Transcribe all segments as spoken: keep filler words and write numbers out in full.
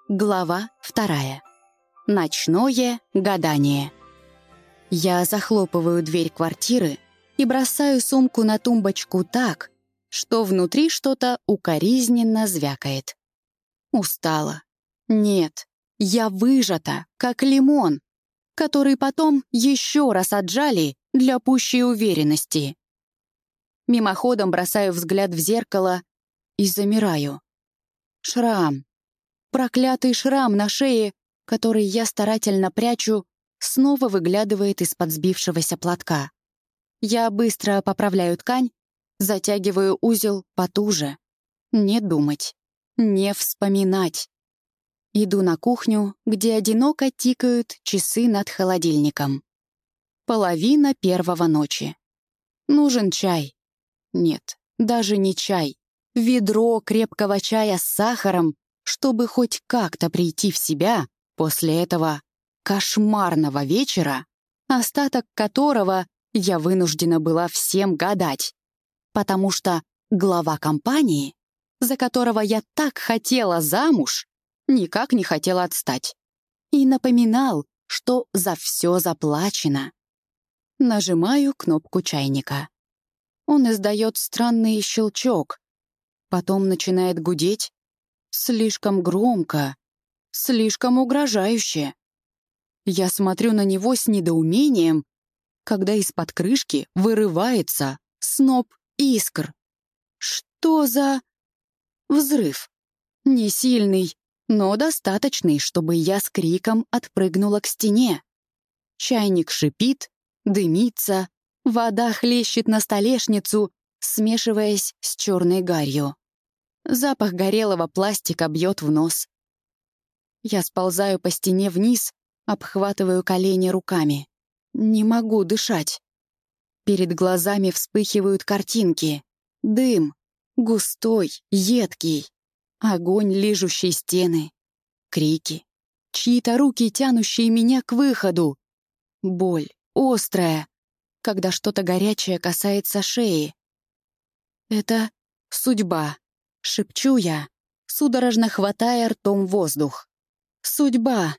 Глава вторая. Ночное гадание. Я захлопываю дверь квартиры и бросаю сумку на тумбочку так, что внутри что-то укоризненно звякает. Устала. Нет, я выжата, как лимон, который потом еще раз отжали для пущей уверенности. Мимоходом бросаю взгляд в зеркало и замираю. Шрам. Проклятый шрам на шее, который я старательно прячу, снова выглядывает из-под сбившегося платка. Я быстро поправляю ткань, затягиваю узел потуже. Не думать, не вспоминать. Иду на кухню, где одиноко тикают часы над холодильником. Половина первого ночи. Нужен чай. Нет, даже не чай. Ведро крепкого чая с сахаром, чтобы хоть как-то прийти в себя после этого кошмарного вечера, остаток которого я вынуждена была всем гадать, потому что глава компании, за которого я так хотела замуж, никак не хотела отстать, и напоминал, что за все заплачено. Нажимаю кнопку чайника. Он издает странный щелчок, потом начинает гудеть, слишком громко, слишком угрожающе. Я смотрю на него с недоумением, когда из-под крышки вырывается сноп искр. Что за... взрыв? Не сильный, но достаточный, чтобы я с криком отпрыгнула к стене. Чайник шипит, дымится, вода хлещет на столешницу, смешиваясь с черной гарью. Запах горелого пластика бьет в нос. Я сползаю по стене вниз, обхватываю колени руками. Не могу дышать. Перед глазами вспыхивают картинки. Дым. Густой, едкий. Огонь, лижущий стены. Крики. Чьи-то руки, тянущие меня к выходу. Боль. Острая. Когда что-то горячее касается шеи. Это судьба. Шепчу я, судорожно хватая ртом воздух. Судьба.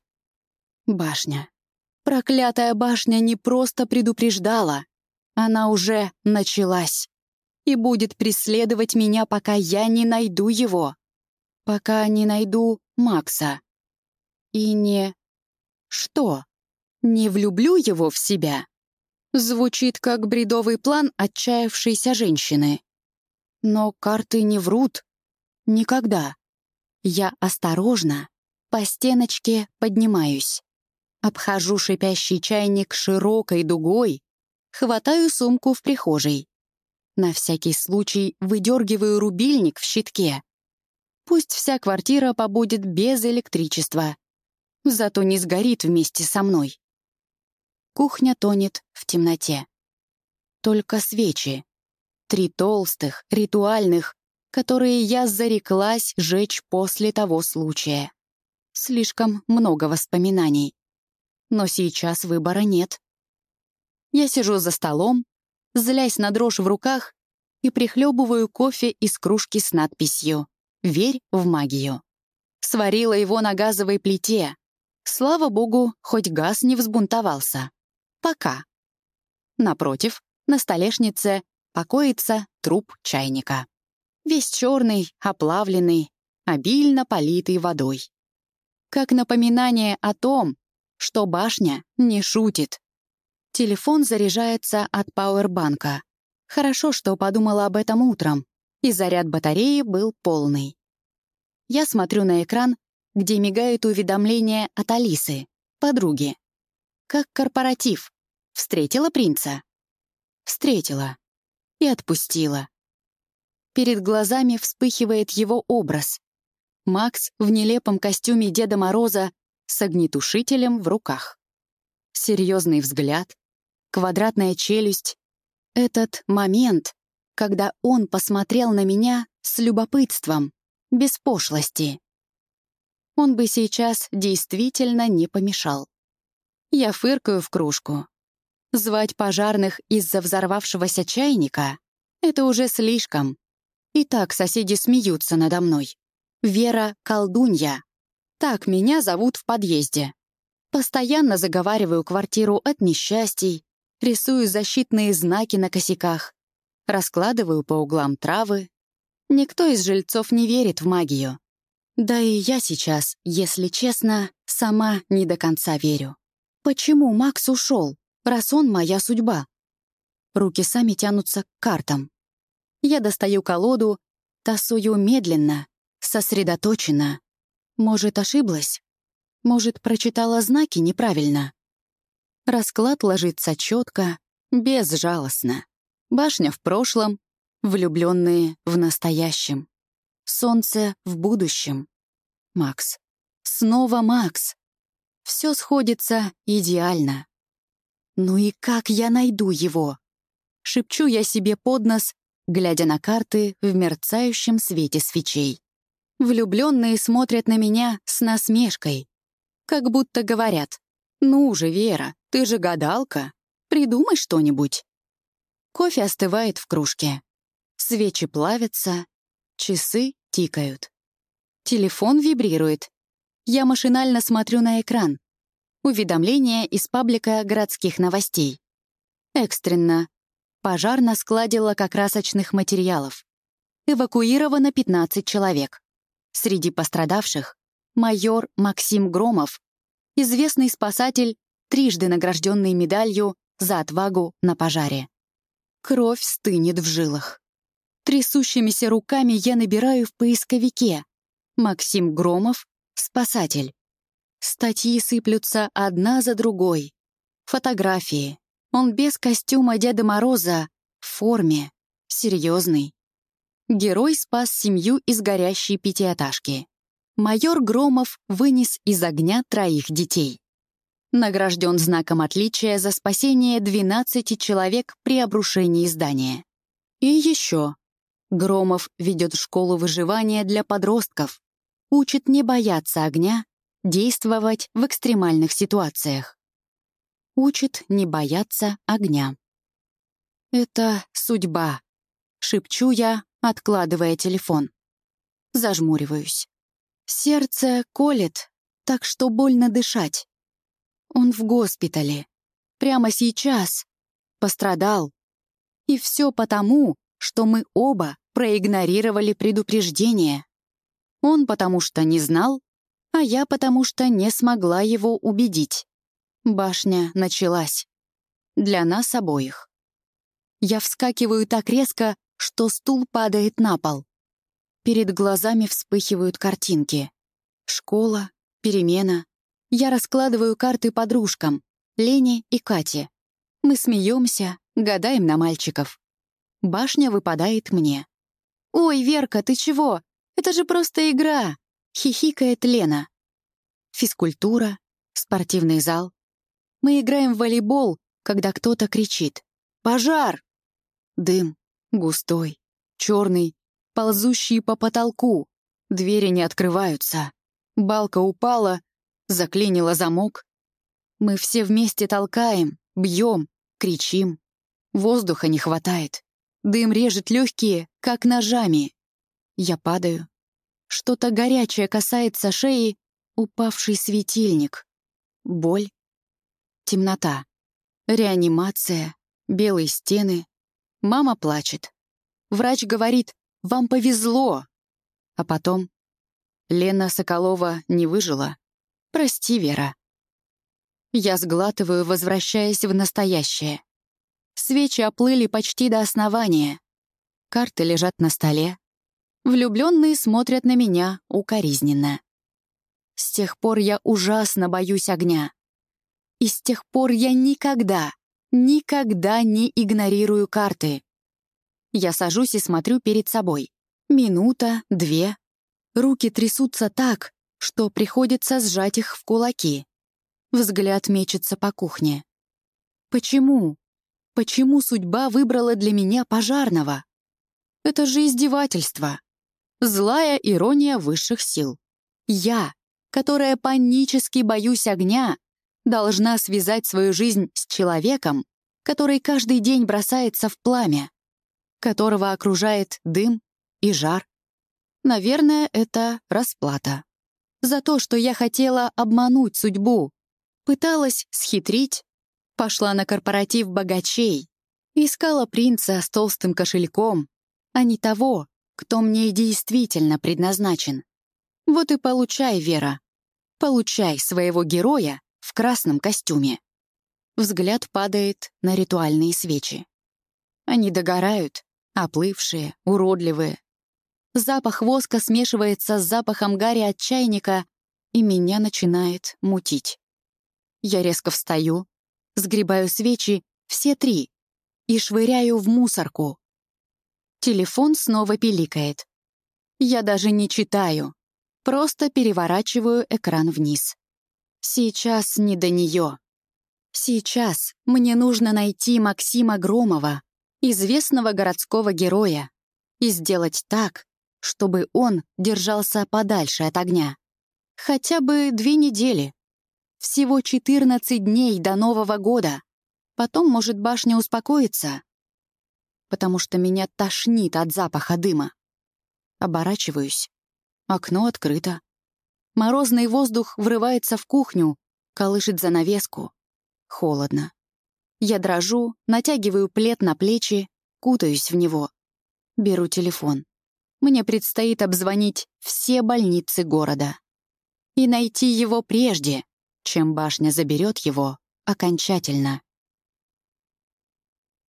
Башня. Проклятая башня не просто предупреждала. Она уже началась. И будет преследовать меня, пока я не найду его. Пока не найду Макса. И не... Что? Не влюблю его в себя? Звучит как бредовый план отчаявшейся женщины. Но карты не врут. Никогда. Я осторожно, по стеночке поднимаюсь. Обхожу шипящий чайник широкой дугой, хватаю сумку в прихожей. На всякий случай выдергиваю рубильник в щитке. Пусть вся квартира побудет без электричества, зато не сгорит вместе со мной. Кухня тонет в темноте. Только свечи. Три толстых, ритуальных, которые я зареклась жечь после того случая. Слишком много воспоминаний. Но сейчас выбора нет. Я сижу за столом, злясь на дрожь в руках, и прихлебываю кофе из кружки с надписью «Верь в магию». Сварила его на газовой плите. Слава богу, хоть газ не взбунтовался. Пока. Напротив, на столешнице покоится труп чайника. Весь черный, оплавленный, обильно политый водой. Как напоминание о том, что башня не шутит. Телефон заряжается от пауэрбанка. Хорошо, что подумала об этом утром, и заряд батареи был полный. Я смотрю на экран, где мигает уведомление от Алисы, подруги. Как корпоратив. Встретила принца? Встретила. И отпустила. Перед глазами вспыхивает его образ. Макс в нелепом костюме Деда Мороза с огнетушителем в руках. Серьезный взгляд, квадратная челюсть. Этот момент, когда он посмотрел на меня с любопытством, без пошлости. Он бы сейчас действительно не помешал. Я фыркаю в кружку. Звать пожарных из-за взорвавшегося чайника — это уже слишком. И так соседи смеются надо мной. Вера — колдунья. Так меня зовут в подъезде. Постоянно заговариваю квартиру от несчастий, рисую защитные знаки на косяках, раскладываю по углам травы. Никто из жильцов не верит в магию. Да и я сейчас, если честно, сама не до конца верю. Почему Макс ушел, раз он моя судьба? Руки сами тянутся к картам. Я достаю колоду, тасую медленно, сосредоточенно. Может, ошиблась? Может, прочитала знаки неправильно? Расклад ложится четко, безжалостно. Башня в прошлом, влюбленные в настоящем. Солнце в будущем. Макс. Снова Макс. Все сходится идеально. Ну и как я найду его? Шепчу я себе под нос, глядя на карты в мерцающем свете свечей. Влюбленные смотрят на меня с насмешкой. Как будто говорят: «Ну же, Вера, ты же гадалка, придумай что-нибудь». Кофе остывает в кружке. Свечи плавятся, часы тикают. Телефон вибрирует. Я машинально смотрю на экран. Уведомление из паблика городских новостей. Экстренно. Пожар на складе лакокрасочных материалов. Эвакуировано пятнадцать человек. Среди пострадавших — майор Максим Громов, известный спасатель, трижды награжденный медалью за отвагу на пожаре. Кровь стынет в жилах. Трясущимися руками я набираю в поисковике: Максим Громов, спасатель. Статьи сыплются одна за другой. Фотографии. Он без костюма Деда Мороза, в форме, серьезный. Герой спас семью из горящей пятиэтажки. Майор Громов вынес из огня троих детей. Награжден знаком отличия за спасение двенадцати человек при обрушении здания. И еще. Громов ведет школу выживания для подростков, учит не бояться огня, действовать в экстремальных ситуациях. Учит не бояться огня. Это судьба, шепчу я, откладывая телефон. Зажмуриваюсь. Сердце колет, так что больно дышать. Он в госпитале. Прямо сейчас. Пострадал. И все потому, что мы оба проигнорировали предупреждение. Он потому что не знал, а я потому что не смогла его убедить. Башня началась. Для нас обоих. Я вскакиваю так резко, что стул падает на пол. Перед глазами вспыхивают картинки. Школа, перемена. Я раскладываю карты подружкам, Лене и Кате. Мы смеемся, гадаем на мальчиков. Башня выпадает мне. «Ой, Верка, ты чего? Это же просто игра!» — хихикает Лена. Физкультура, спортивный зал. Мы играем в волейбол, когда кто-то кричит: «Пожар!» Дым, густой, черный, ползущий по потолку. Двери не открываются. Балка упала, заклинила замок. Мы все вместе толкаем, бьем, кричим. Воздуха не хватает. Дым режет легкие, как ножами. Я падаю. Что-то горячее касается шеи, упавший светильник. Боль. Темнота. Реанимация. Белые стены. Мама плачет. Врач говорит: «Вам повезло». А потом: «Лена Соколова не выжила. Прости, Вера». Я сглатываю, возвращаясь в настоящее. Свечи оплыли почти до основания. Карты лежат на столе. Влюбленные смотрят на меня укоризненно. С тех пор я ужасно боюсь огня. И с тех пор я никогда, никогда не игнорирую карты. Я сажусь и смотрю перед собой. Минута, две. Руки трясутся так, что приходится сжать их в кулаки. Взгляд мечется по кухне. Почему? Почему судьба выбрала для меня пожарного? Это же издевательство. Злая ирония высших сил. Я, которая панически боюсь огня, должна связать свою жизнь с человеком, который каждый день бросается в пламя, которого окружает дым и жар. Наверное, это расплата. За то, что я хотела обмануть судьбу. Пыталась схитрить. Пошла на корпоратив богачей. Искала принца с толстым кошельком, а не того, кто мне действительно предназначен. Вот и получай, Вера. Получай своего героя в красном костюме. Взгляд падает на ритуальные свечи. Они догорают, оплывшие, уродливые. Запах воска смешивается с запахом гари от чайника, и меня начинает мутить. Я резко встаю, сгребаю свечи, все три, и швыряю в мусорку. Телефон снова пиликает. Я даже не читаю, просто переворачиваю экран вниз. Сейчас не до нее. Сейчас мне нужно найти Максима Громова, известного городского героя, и сделать так, чтобы он держался подальше от огня. Хотя бы две недели. Всего четырнадцать дней до Нового года. Потом, может, башня успокоится. Потому что меня тошнит от запаха дыма. Оборачиваюсь. Окно открыто. Морозный воздух врывается в кухню, колышет занавеску. Холодно. Я дрожу, натягиваю плед на плечи, кутаюсь в него. Беру телефон. Мне предстоит обзвонить все больницы города. И найти его прежде, чем башня заберет его окончательно.